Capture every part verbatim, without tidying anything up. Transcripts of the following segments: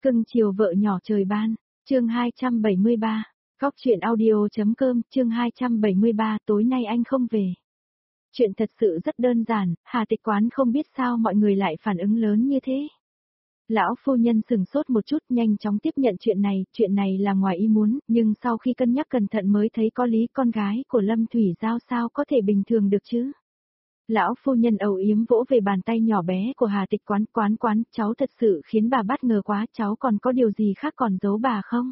Cưng chiều vợ nhỏ trời ban, chương hai trăm bảy mươi ba, Góc truyện audio.com, chương hai trăm bảy mươi ba, tối nay anh không về. Chuyện thật sự rất đơn giản, Hà Tịch Quán không biết sao mọi người lại phản ứng lớn như thế. Lão phu nhân sừng sốt một chút, nhanh chóng tiếp nhận chuyện này, chuyện này là ngoài ý muốn, nhưng sau khi cân nhắc cẩn thận mới thấy có lý, con gái của Lâm Thủy Giao sao có thể bình thường được chứ. Lão phu nhân âu yếm vỗ về bàn tay nhỏ bé của Hà Tịch Quán, quán quán, cháu thật sự khiến bà bất ngờ quá, cháu còn có điều gì khác còn giấu bà không?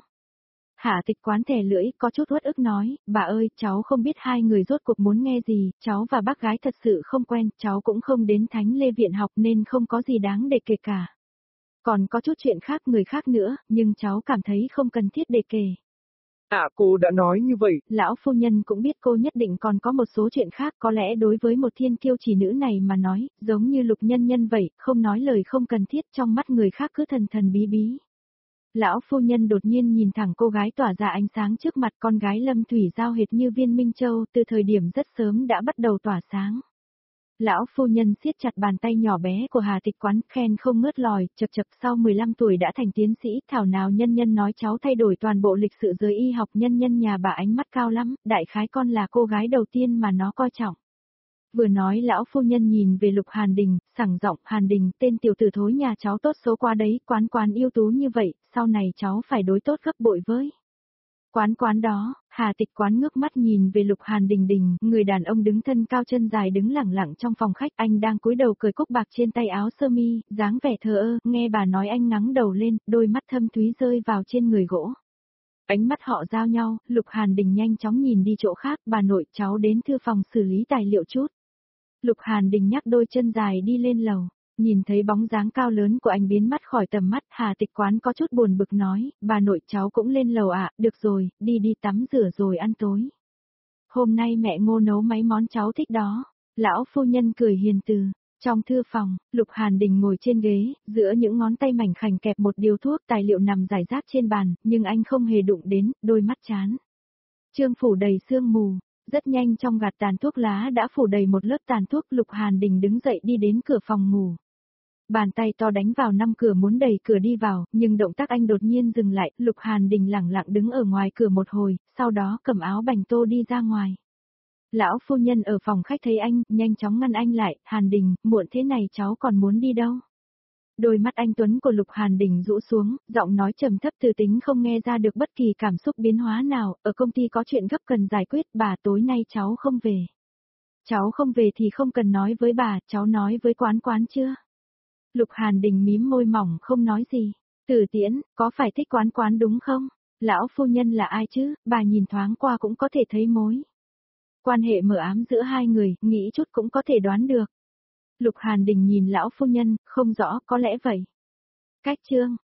Hà Tịch Quán thè lưỡi, có chút uất ức nói, bà ơi, cháu không biết hai người rốt cuộc muốn nghe gì, cháu và bác gái thật sự không quen, cháu cũng không đến Thánh Lê Viện học nên không có gì đáng để kể cả. Còn có chút chuyện khác người khác nữa, nhưng cháu cảm thấy không cần thiết để kể. À, cô đã nói như vậy. Lão phu nhân cũng biết cô nhất định còn có một số chuyện khác, có lẽ đối với một thiên kiêu chỉ nữ này mà nói, giống như Lục Nhân Nhân vậy, không nói lời không cần thiết, trong mắt người khác cứ thần thần bí bí. Lão phu nhân đột nhiên nhìn thẳng cô gái tỏa ra ánh sáng trước mặt, con gái Lâm Thủy Giao hệt như viên minh châu, từ thời điểm rất sớm đã bắt đầu tỏa sáng. Lão phu nhân siết chặt bàn tay nhỏ bé của Hà Tịch Quán, khen không ngớt lòi, chật chật, sau mười lăm tuổi đã thành tiến sĩ, thảo nào Nhân Nhân nói cháu thay đổi toàn bộ lịch sử giới y học, Nhân Nhân nhà bà ánh mắt cao lắm, đại khái con là cô gái đầu tiên mà nó coi trọng. Vừa nói lão phu nhân nhìn về Lục Hàn Đình, sảng giọng, Hàn Đình, tên tiểu tử thối nhà cháu tốt số qua đấy, Quán Quán ưu tú như vậy, sau này cháu phải đối tốt gấp bội với. Quán Quán đó, Hà Tịch Quán ngước mắt nhìn về Lục Hàn Đình Đình, người đàn ông đứng thân cao chân dài đứng lẳng lặng trong phòng khách, anh đang cúi đầu cởi cúc bạc trên tay áo sơ mi, dáng vẻ thờ ơ, nghe bà nói anh ngắng đầu lên, đôi mắt thâm thúy rơi vào trên người gỗ. Ánh mắt họ giao nhau, Lục Hàn Đình nhanh chóng nhìn đi chỗ khác, bà nội, cháu đến thư phòng xử lý tài liệu chút. Lục Hàn Đình nhắc đôi chân dài đi lên lầu. Nhìn thấy bóng dáng cao lớn của anh biến mất khỏi tầm mắt, Hà Tịch Quán có chút buồn bực nói, bà nội cháu cũng lên lầu ạ, à, được rồi, đi đi tắm rửa rồi ăn tối. Hôm nay mẹ Ngô nấu mấy món cháu thích đó. Lão phu nhân cười hiền từ. Trong thư phòng, Lục Hàn Đình ngồi trên ghế, giữa những ngón tay mảnh khảnh kẹp một điếu thuốc, tài liệu nằm rải rác trên bàn, nhưng anh không hề đụng đến, đôi mắt chán. Trương phủ đầy sương mù. Rất nhanh trong gạt tàn thuốc lá đã phủ đầy một lớp tàn thuốc, Lục Hàn Đình đứng dậy đi đến cửa phòng ngủ. Bàn tay to đánh vào năm cửa muốn đẩy cửa đi vào, nhưng động tác anh đột nhiên dừng lại, Lục Hàn Đình lẳng lặng đứng ở ngoài cửa một hồi, sau đó cầm áo bành tô đi ra ngoài. Lão phu nhân ở phòng khách thấy anh, nhanh chóng ngăn anh lại, Hàn Đình, muộn thế này cháu còn muốn đi đâu? Đôi mắt anh tuấn của Lục Hàn Đình rũ xuống, giọng nói trầm thấp từ tính không nghe ra được bất kỳ cảm xúc biến hóa nào, ở công ty có chuyện gấp cần giải quyết, bà tối nay cháu không về. Cháu không về thì không cần nói với bà, cháu nói với Quán Quán chưa? Lục Hàn Đình mím môi mỏng không nói gì. Từ Tiễn, có phải thích Quán Quán đúng không? Lão phu nhân là ai chứ, bà nhìn thoáng qua cũng có thể thấy mối. Quan hệ mờ ám giữa hai người, nghĩ chút cũng có thể đoán được. Lục Hàn Đình nhìn lão phu nhân, không rõ, có lẽ vậy. Cách chương,